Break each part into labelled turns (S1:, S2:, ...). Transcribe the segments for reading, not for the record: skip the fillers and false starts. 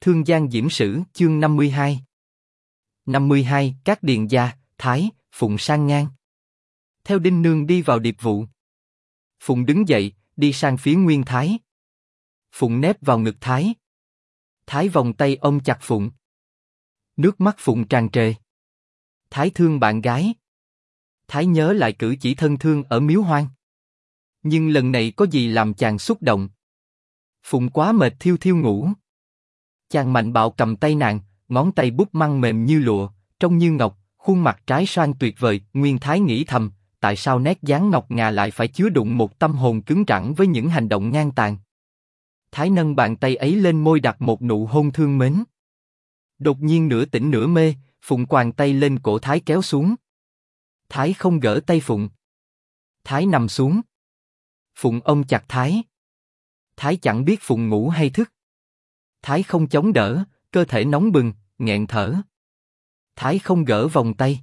S1: Thương Giang Diễm Sử, chương 52. 52, Các Điền Gia, Thái, Phụng sang ngang. Theo Đinh Nương đi vào điệp vụ. Phụng đứng dậy, đi sang phía Nguyên Thái. Phụng nép vào ngực Thái. Thái vòng tay ôm chặt Phụng. Nước mắt Phụng tràn trề. Thái thương bạn gái. Thái nhớ lại cử chỉ thân thương ở Miếu Hoang. Nhưng lần này có gì làm chàng xúc động. Phụng quá mệt thiêu thiêu ngủ. Chàng mạnh bạo cầm tay nàng, ngón tay bút măng mềm như lụa, trông như ngọc, khuôn mặt trái xoan tuyệt vời. Nguyên Thái nghĩ thầm, tại sao nét dáng ngọc ngà lại phải chứa đựng một tâm hồn cứng rắn với những hành động ngang tàn. Thái nâng bàn tay ấy lên môi đặt một nụ hôn thương mến. Đột nhiên nửa tỉnh nửa mê, Phụng quàng tay lên cổ Thái kéo xuống. Thái không gỡ tay Phụng. Thái nằm xuống. Phụng ôm chặt Thái. Thái chẳng biết Phụng ngủ hay thức. Thái không chống đỡ, cơ thể nóng bừng, nghẹn thở. Thái không gỡ vòng tay.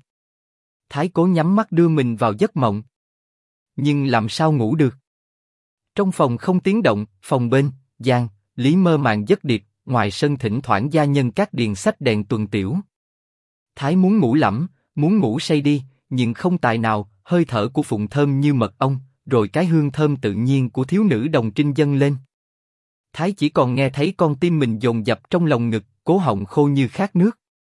S1: Thái cố nhắm mắt đưa mình vào giấc mộng. Nhưng làm sao ngủ được? Trong phòng không tiếng động, phòng bên, Giang, Lý mơ màng giấc điệp, ngoài sân thỉnh thoảng gia nhân các điền xách đèn tuần tiểu. Thái muốn ngủ lẫm, muốn ngủ say đi, nhưng không tài nào. Hơi thở của Phụng thơm như mật ong, rồi cái hương thơm tự nhiên của thiếu nữ đồng trinh dâng lên. Thái chỉ còn nghe thấy con tim mình dồn dập trong lòng ngực, cố họng khô như khát nước.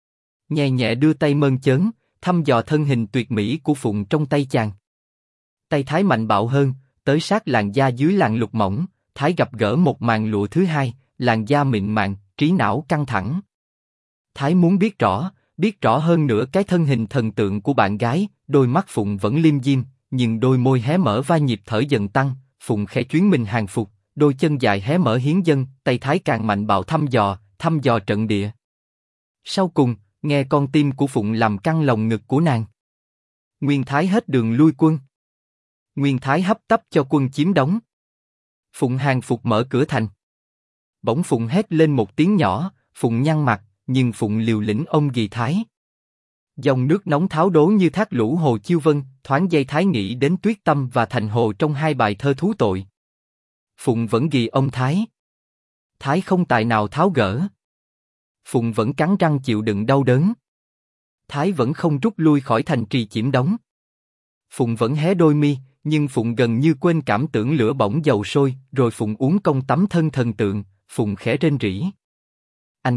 S1: Nhẹ nhẹ đưa tay mơn trớn, thăm dò thân hình tuyệt mỹ của Phụng trong tay chàng. Tay Thái mạnh bạo hơn, tới sát làn da dưới làn lụa mỏng. Thái gặp gỡ một màn lụa thứ hai, làn da mịn màng, trí não căng thẳng. Thái muốn biết rõ hơn nữa cái thân hình thần tượng của bạn gái. Đôi mắt Phụng vẫn liêm diêm, nhưng đôi môi hé mở va nhịp thở dần tăng. Phụng khẽ chuyến mình hàng phục, đôi chân dài hé mở hiến dâng. Tay Thái càng mạnh bạo thăm dò trận địa. Sau cùng, nghe con tim của Phụng làm căng lòng ngực của nàng. Nguyên Thái hết đường lui quân. Nguyên Thái hấp tấp cho quân chiếm đóng. Phụng hàng phục mở cửa thành. Bỗng Phụng hét lên một tiếng nhỏ. Phụng nhăn mặt, nhưng Phụng liều lĩnh ôm ghì Thái. Dòng nước nóng tháo đố như thác lũ hồ Chiêu Vân, thoáng giây Thái nghĩ đến Tuyết Tâm và Thành Hồ trong hai bài thơ thú tội. Phụng vẫn ghì ông Thái. Thái không tài nào tháo gỡ. Phụng vẫn cắn răng chịu đựng đau đớn. Thái vẫn không rút lui khỏi thành trì chiếm đóng. Phụng vẫn hé đôi mi, nhưng Phụng gần như quên cảm tưởng lửa bỏng dầu sôi, rồi Phụng uống công tắm thân thần tượng. Phụng khẽ rên rỉ. Anh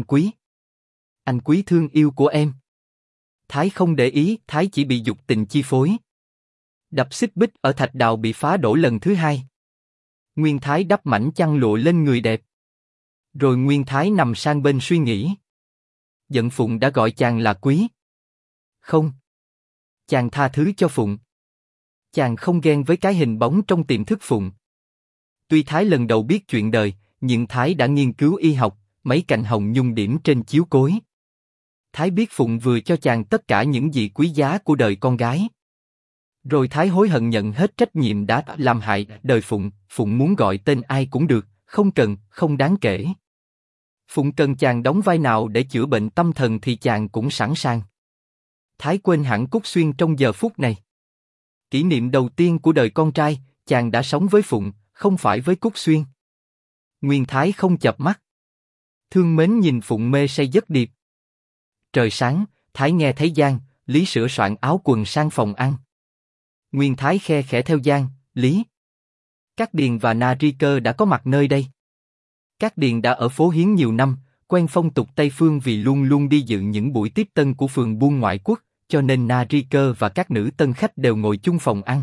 S1: quý thương yêu của em. Thái không để ý, Thái chỉ bị dục tình chi phối. Đập xích bích ở thạch đào bị phá đổ lần thứ hai. Nguyên Thái đắp mảnh chăn lụa lên người đẹp. Rồi Nguyên Thái nằm sang bên suy nghĩ. Giận Phụng đã gọi chàng là quý. Không. Chàng tha thứ cho Phụng. Chàng không ghen với cái hình bóng trong tiềm thức Phụng. Tuy Thái lần đầu biết chuyện đời, nhưng Thái đã nghiên cứu y học, mấy cành hồng nhung điểm trên chiếu cối. Thái biết Phụng vừa cho chàng tất cả những gì quý giá của đời con gái. Rồi Thái hối hận nhận hết trách nhiệm đã làm hại đời Phụng. Phụng muốn gọi tên ai cũng được, không đáng kể. Phụng cần chàng đóng vai nào để chữa bệnh tâm thần thì chàng cũng sẵn sàng. Thái quên hẳn Cúc Xuyên trong giờ phút này. Kỷ niệm đầu tiên của đời con trai, chàng đã sống với Phụng, không phải với Cúc Xuyên. Nguyên Thái không chợp mắt. Thương mến nhìn Phụng mê say giấc điệp. Trời sáng, Thái nghe thấy Giang, Lý sửa soạn áo quần sang phòng ăn. Nguyên Thái khe khẽ theo Giang, Lý. Các Điền và Na Ri Cơ đã có mặt nơi đây. Các Điền đã ở phố Hiến nhiều năm, quen phong tục Tây Phương vì luôn luôn đi dự những buổi tiếp tân của phường buôn ngoại quốc, cho nên Na Ri Cơ và các nữ tân khách đều ngồi chung phòng ăn.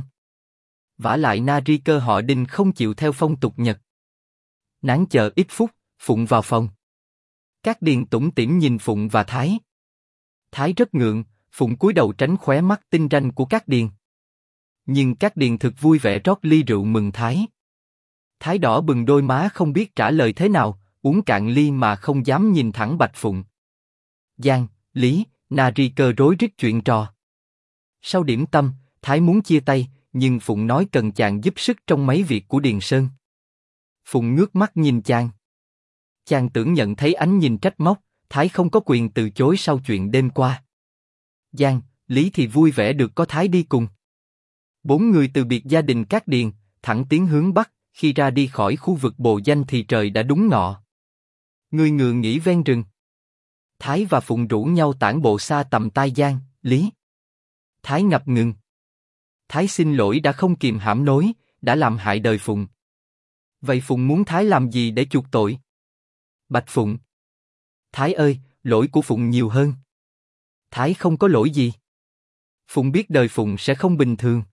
S1: Vả lại Na Ri Cơ họ Đinh không chịu theo phong tục Nhật. Nán chờ ít phút, Phụng vào phòng. Các Điền tủm tỉm nhìn Phụng và Thái. Thái rất ngượng, Phụng cúi đầu tránh khóe mắt tinh ranh của các Điền. Nhưng các Điền thực vui vẻ rót ly rượu mừng Thái. Thái đỏ bừng đôi má không biết trả lời thế nào, uống cạn ly mà không dám nhìn thẳng Bạch Phụng. Giang, Lý, Na Ri Cơ rối rít chuyện trò. Sau điểm tâm, Thái muốn chia tay, nhưng Phụng nói cần chàng giúp sức trong mấy việc của Điền Sơn. Phụng ngước mắt nhìn chàng. Chàng tưởng nhận thấy ánh nhìn trách móc, Thái không có quyền từ chối sau chuyện đêm qua. Giang, Lý thì vui vẻ được có Thái đi cùng. 4 người từ biệt gia đình các Điền, thẳng tiến hướng Bắc. Khi ra đi khỏi khu vực Bồ Danh thì trời đã đúng ngọ. Người ngựa nghỉ ven rừng. Thái và Phụng rủ nhau tản bộ xa tầm tai Giang, Lý. Thái ngập ngừng. Thái xin lỗi đã không kìm hãm nổi, đã làm hại đời Phụng. Vậy Phụng muốn Thái làm gì để chuộc tội? Bạch Phụng. Thái ơi, lỗi của Phụng nhiều hơn. Thái không có lỗi gì. Phụng biết đời Phụng sẽ không bình thường.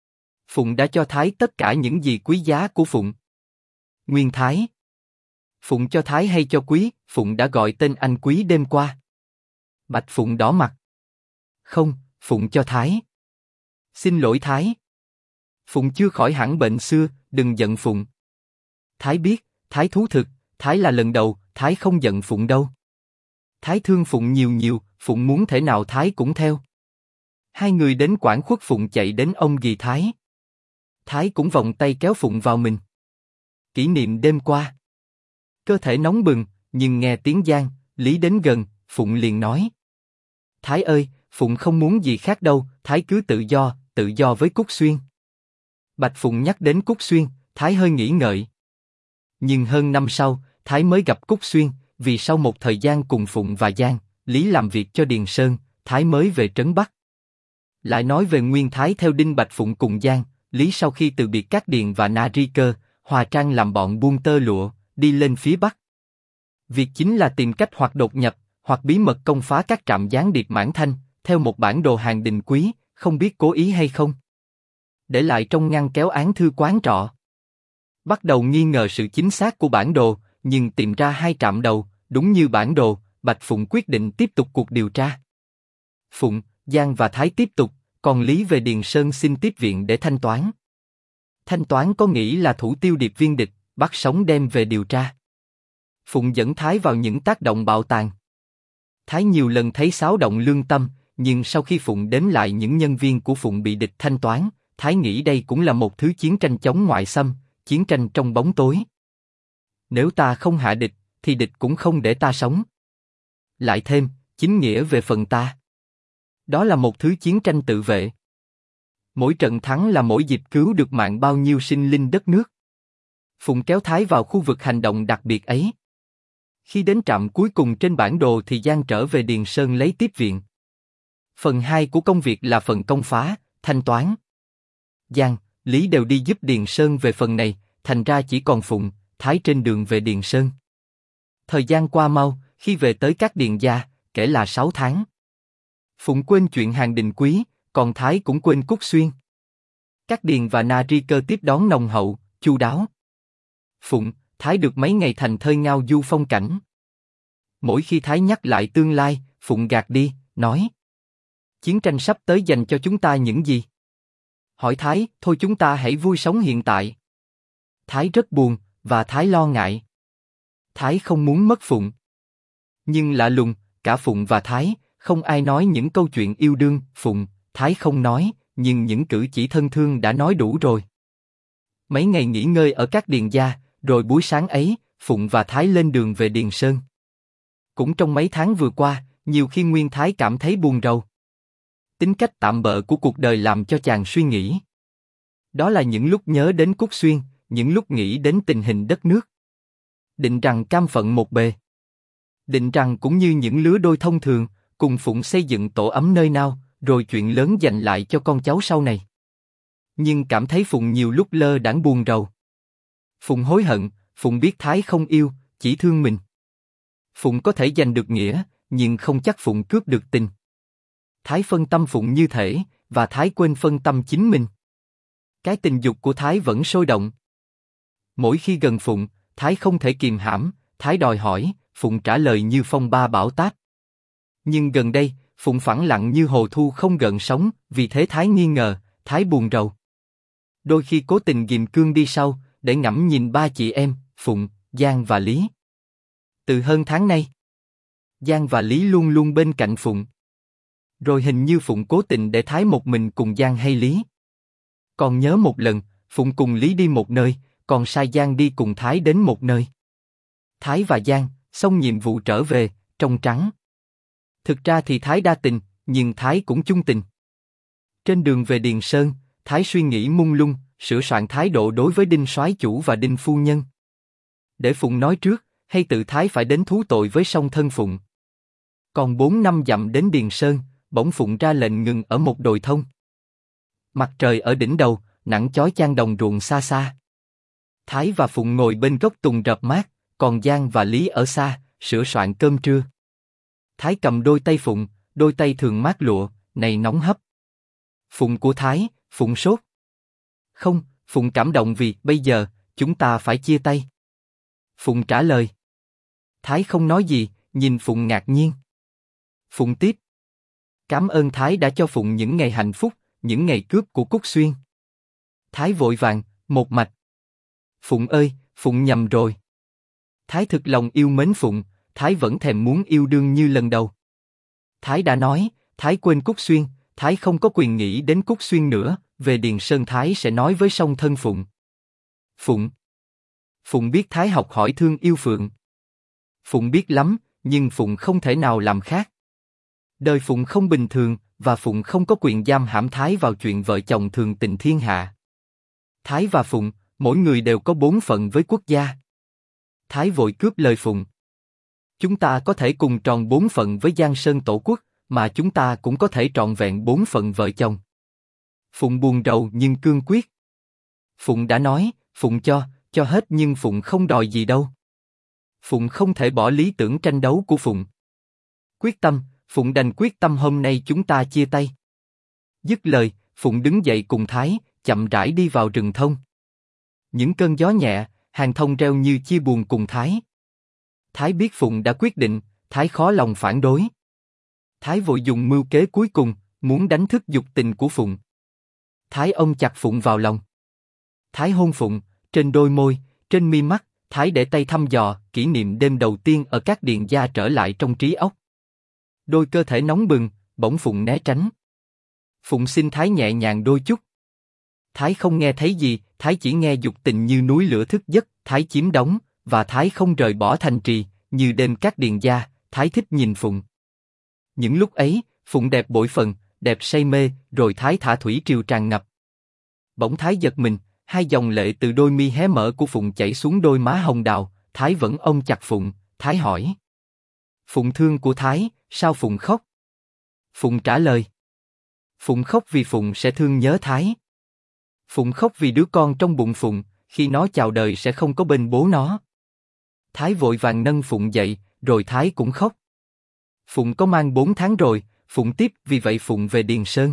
S1: Phụng đã cho Thái tất cả những gì quý giá của Phụng. Nguyên Thái. Phụng cho Thái hay cho Quý? Phụng đã gọi tên anh Quý đêm qua. Bạch Phụng đỏ mặt. Không, Phụng cho Thái. Xin lỗi Thái. Phụng chưa khỏi hẳn bệnh xưa, đừng giận Phụng. Thái biết, Thái thú thực, Thái là lần đầu, Thái không giận Phụng đâu. Thái thương Phụng nhiều nhiều, Phụng muốn thể nào Thái cũng theo. Hai người đến quảng khuất, Phụng chạy đến ông ghì Thái. Thái cũng vòng tay kéo Phụng vào mình. Kỷ niệm đêm qua. Cơ thể nóng bừng, nhưng nghe tiếng Giang, Lý đến gần, Phụng liền nói. Thái ơi, Phụng không muốn gì khác đâu, Thái cứ tự do với Cúc Xuyên. Bạch Phụng nhắc đến Cúc Xuyên, Thái hơi nghĩ ngợi. Nhưng hơn năm sau, Thái mới gặp Cúc Xuyên, vì sau một thời gian cùng Phụng và Giang, Lý làm việc cho Điền Sơn, Thái mới về Trấn Bắc. Lại nói về Nguyên Thái theo Đinh Bạch Phụng cùng Giang, Lý sau khi từ biệt các Điền và Na Ri Cơ, hòa trang làm bọn buôn tơ lụa, đi lên phía Bắc. Việc chính là tìm cách hoặc đột nhập, hoặc bí mật công phá các trạm gián điệp Mãn Thanh, theo một bản đồ hàng đình quý, không biết cố ý hay không. Để lại trong ngăn kéo án thư quán trọ. Bắt đầu nghi ngờ sự chính xác của bản đồ, nhưng tìm ra 2 trạm đầu, đúng như bản đồ, Bạch Phụng quyết định tiếp tục cuộc điều tra. Phụng, Giang và Thái tiếp tục, còn Lý về Điền Sơn xin tiếp viện để thanh toán. Thanh toán có nghĩ là thủ tiêu điệp viên địch, bắt sống đem về điều tra. Phụng dẫn Thái vào những tác động bạo tàn. Thái nhiều lần thấy xáo động lương tâm, nhưng sau khi Phụng đếm lại những nhân viên của Phụng bị địch thanh toán, Thái nghĩ đây cũng là một thứ chiến tranh chống ngoại xâm, chiến tranh trong bóng tối. Nếu ta không hạ địch, thì địch cũng không để ta sống. Lại thêm, chính nghĩa về phần ta. Đó là một thứ chiến tranh tự vệ. Mỗi trận thắng là mỗi dịp cứu được mạng bao nhiêu sinh linh đất nước. Phụng kéo Thái vào khu vực hành động đặc biệt ấy. Khi đến trạm cuối cùng trên bản đồ thì Giang trở về Điền Sơn lấy tiếp viện. Phần 2 của công việc là phần công phá, thanh toán. Giang, Lý đều đi giúp Điền Sơn về phần này, thành ra chỉ còn Phụng, Thái trên đường về Điền Sơn. Thời gian qua mau, khi về tới các điền gia, kể là 6 tháng. Phụng quên chuyện hàng đình quý, còn Thái cũng quên Cúc Xuyên. Các điền và Na Ri Cơ tiếp đón nồng hậu, chu đáo. Phụng, Thái được mấy ngày thành thơi ngao du phong cảnh. Mỗi khi Thái nhắc lại tương lai, Phụng gạt đi, nói. Chiến tranh sắp tới dành cho chúng ta những gì? Hỏi Thái, thôi chúng ta hãy vui sống hiện tại. Thái rất buồn, và Thái lo ngại. Thái không muốn mất Phụng. Nhưng lạ lùng, cả Phụng và Thái, không ai nói những câu chuyện yêu đương. Phụng, Thái không nói, nhưng những cử chỉ thân thương đã nói đủ rồi. Mấy ngày nghỉ ngơi ở các điền gia, rồi buổi sáng ấy, Phụng và Thái lên đường về Điền Sơn. Cũng trong mấy tháng vừa qua, nhiều khi Nguyên Thái cảm thấy buồn rầu. Tính cách tạm bợ của cuộc đời làm cho chàng suy nghĩ. Đó là những lúc nhớ đến Cúc Xuyên, những lúc nghĩ đến tình hình đất nước. Định rằng cam phận một bề. Định rằng cũng như những lứa đôi thông thường, cùng Phụng xây dựng tổ ấm nơi nào, rồi chuyện lớn dành lại cho con cháu sau này. Nhưng cảm thấy Phụng nhiều lúc lơ đãng buồn rầu. Phụng hối hận, Phụng biết Thái không yêu, chỉ thương mình. Phụng có thể giành được nghĩa, nhưng không chắc Phụng cướp được tình. Thái phân tâm Phụng như thể, và Thái quên phân tâm chính mình. Cái tình dục của Thái vẫn sôi động. Mỗi khi gần Phụng, Thái không thể kìm hãm, Thái đòi hỏi, Phụng trả lời như phong ba bão táp. Nhưng gần đây, Phụng phẳng lặng như hồ thu không gợn sóng, vì thế Thái nghi ngờ, Thái buồn rầu. Đôi khi cố tình ghìm cương đi sau, để ngẫm nhìn 3 chị em, Phụng, Giang và Lý. Từ hơn tháng nay, Giang và Lý luôn luôn bên cạnh Phụng. Rồi hình như Phụng cố tình để Thái một mình cùng Giang hay Lý. Còn nhớ một lần, Phụng cùng Lý đi một nơi, còn sai Giang đi cùng Thái đến một nơi. Thái và Giang, xong nhiệm vụ trở về, trong trắng. Thực ra thì Thái đa tình, nhưng Thái cũng chung tình. Trên đường về Điền Sơn, Thái suy nghĩ mông lung, sửa soạn thái độ đối với Đinh soái chủ và Đinh phu nhân. Để Phụng nói trước, hay tự Thái phải đến thú tội với song thân Phụng. Còn 4-5 dặm đến Điền Sơn, bỗng Phụng ra lệnh ngừng ở một đồi thông. Mặt trời ở đỉnh đầu, nắng chói chang đồng ruộng xa xa. Thái và Phụng ngồi bên gốc tùng rập mát, còn Giang và Lý ở xa, sửa soạn cơm trưa. Thái cầm đôi tay Phụng, đôi tay thường mát lụa, này nóng hấp. Phụng của Thái, Phụng sốt. Không, Phụng cảm động vì bây giờ chúng ta phải chia tay. Phụng trả lời. Thái không nói gì, nhìn Phụng ngạc nhiên. Phụng tiếp. Cảm ơn Thái đã cho Phụng những ngày hạnh phúc, những ngày cướp của Cúc Xuyên. Thái vội vàng, một mạch. Phụng ơi, Phụng nhầm rồi. Thái thực lòng yêu mến Phụng, Thái vẫn thèm muốn yêu đương như lần đầu. Thái đã nói, Thái quên Cúc Xuyên, Thái không có quyền nghĩ đến Cúc Xuyên nữa, về Điền Sơn Thái sẽ nói với song thân Phụng. Phụng biết Thái học hỏi thương yêu Phượng. Phụng biết lắm, nhưng Phụng không thể nào làm khác. Đời Phụng không bình thường, và Phụng không có quyền giam hãm Thái vào chuyện vợ chồng thường tình thiên hạ. Thái và Phụng, mỗi người đều có bổn phận với quốc gia. Thái vội cướp lời Phụng. Chúng ta có thể cùng tròn bổn phận với Giang Sơn tổ quốc, mà chúng ta cũng có thể trọn vẹn bổn phận vợ chồng. Phụng buồn rầu nhưng cương quyết. Phụng đã nói, Phụng cho hết nhưng Phụng không đòi gì đâu. Phụng không thể bỏ lý tưởng tranh đấu của Phụng. Quyết tâm, Phụng đành quyết tâm hôm nay chúng ta chia tay. Dứt lời, Phụng đứng dậy cùng Thái, chậm rãi đi vào rừng thông. Những cơn gió nhẹ, hàng thông reo như chia buồn cùng Thái. Thái biết Phụng đã quyết định, Thái khó lòng phản đối. Thái vội dùng mưu kế cuối cùng, muốn đánh thức dục tình của Phụng. Thái ôm chặt Phụng vào lòng. Thái hôn Phụng, trên đôi môi, trên mi mắt, Thái để tay thăm dò, kỷ niệm đêm đầu tiên ở các điện gia trở lại trong trí óc. Đôi cơ thể nóng bừng, bỗng Phụng né tránh. Phụng xin Thái nhẹ nhàng đôi chút. Thái không nghe thấy gì, Thái chỉ nghe dục tình như núi lửa thức giấc, Thái chiếm đóng, và Thái không rời bỏ thành trì, như đêm các điện gia, Thái thích nhìn Phụng. Những lúc ấy, Phụng đẹp bội phần, đẹp say mê, rồi Thái thả thủy triều tràn ngập. Bỗng Thái giật mình, hai dòng lệ từ đôi mi hé mở của Phụng chảy xuống đôi má hồng đào, Thái vẫn ôm chặt Phụng, Thái hỏi. Phụng thương của Thái, sao Phụng khóc? Phụng trả lời. Phụng khóc vì Phụng sẽ thương nhớ Thái. Phụng khóc vì đứa con trong bụng Phụng, khi nó chào đời sẽ không có bên bố nó. Thái vội vàng nâng Phụng dậy, rồi Thái cũng khóc. Phụng có mang 4 tháng rồi, Phụng tiếp, vì vậy Phụng về Điền Sơn.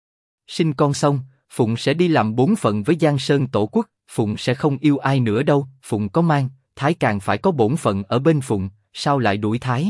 S1: Sinh con xong, Phụng sẽ đi làm bổn phận với Giang Sơn tổ quốc, Phụng sẽ không yêu ai nữa đâu, Phụng có mang, Thái càng phải có bổn phận ở bên Phụng, sao lại đuổi Thái?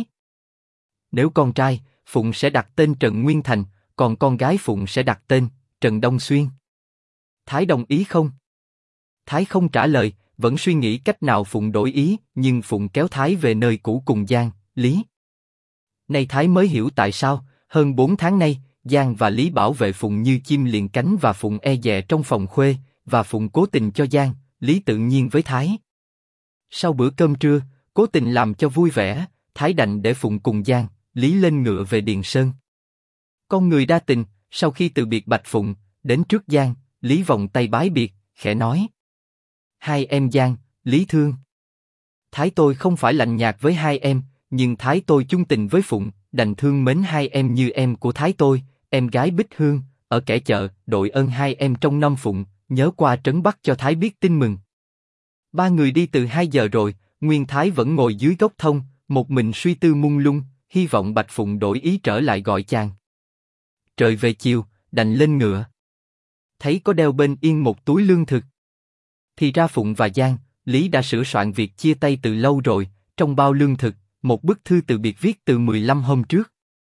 S1: Nếu con trai, Phụng sẽ đặt tên Trần Nguyên Thành, còn con gái Phụng sẽ đặt tên Trần Đông Xuyên. Thái đồng ý không? Thái không trả lời, vẫn suy nghĩ cách nào Phụng đổi ý, nhưng Phụng kéo Thái về nơi cũ cùng Giang, Lý. Nay Thái mới hiểu tại sao, hơn 4 tháng nay, Giang và Lý bảo vệ Phụng như chim liền cánh và Phụng e dè trong phòng khuê, và Phụng cố tình cho Giang, Lý tự nhiên với Thái. Sau bữa cơm trưa, cố tình làm cho vui vẻ, Thái đành để Phụng cùng Giang, Lý lên ngựa về Điền Sơn. Con người đa tình, sau khi từ biệt Bạch Phụng, đến trước Giang, Lý vòng tay bái biệt, khẽ nói. Hai em Giang, Lý thương. Thái tôi không phải lạnh nhạt với hai em, nhưng Thái tôi chung tình với Phụng, đành thương mến hai em như em của Thái tôi, em gái Bích Hương, ở kẻ chợ, đội ơn hai em trong năm Phụng, nhớ qua trấn Bắc cho Thái biết tin mừng. Ba người đi từ 2 giờ rồi, Nguyên Thái vẫn ngồi dưới gốc thông, một mình suy tư mông lung, hy vọng Bạch Phụng đổi ý trở lại gọi chàng. Trời về chiều, đành lên ngựa. Thấy có đeo bên yên một túi lương thực. Thì ra Phụng và Giang, Lý đã sửa soạn việc chia tay từ lâu rồi, trong bao lương thực, một bức thư từ biệt viết từ 15 hôm trước.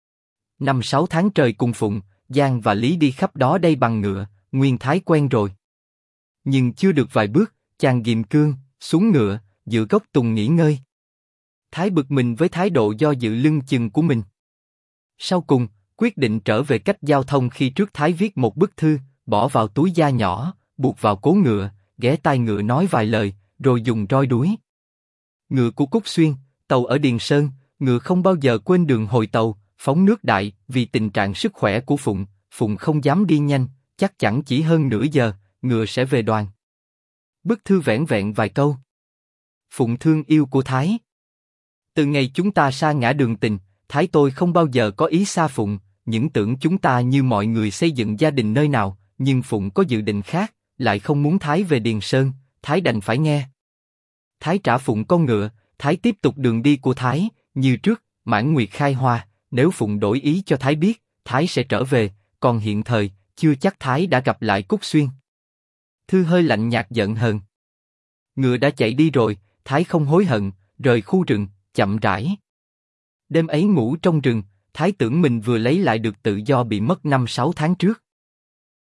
S1: 5-6 tháng trời cùng Phụng, Giang và Lý đi khắp đó đây bằng ngựa, Nguyên Thái quen rồi. Nhưng chưa được vài bước, chàng ghìm cương, xuống ngựa, dựa gốc tùng nghỉ ngơi. Thái bực mình với thái độ do dự lưng chừng của mình. Sau cùng, quyết định trở về cách giao thông khi trước Thái viết một bức thư, bỏ vào túi da nhỏ, buộc vào cố ngựa, ghé tai ngựa nói vài lời, rồi dùng roi đuối. Ngựa của Cúc Xuyên, tàu ở Điền Sơn, ngựa không bao giờ quên đường hồi tàu, phóng nước đại, vì tình trạng sức khỏe của Phụng, Phụng không dám đi nhanh, chắc chắn chỉ hơn nửa giờ, ngựa sẽ về đoàn. Bức thư vẻn vẹn vài câu. Phụng thương yêu của Thái. Từ ngày chúng ta sa ngã đường tình, Thái tôi không bao giờ có ý xa Phụng, những tưởng chúng ta như mọi người xây dựng gia đình nơi nào, nhưng Phụng có dự định khác, lại không muốn Thái về Điền Sơn, Thái đành phải nghe. Thái trả Phụng con ngựa, Thái tiếp tục đường đi của Thái, như trước, mãn nguyệt khai hoa, nếu Phụng đổi ý cho Thái biết, Thái sẽ trở về, còn hiện thời, chưa chắc Thái đã gặp lại Cúc Xuyên. Thư hơi lạnh nhạt giận hờn. Ngựa đã chạy đi rồi, Thái không hối hận, rời khu rừng, chậm rãi. Đêm ấy ngủ trong rừng, Thái tưởng mình vừa lấy lại được tự do bị mất 5-6 tháng trước.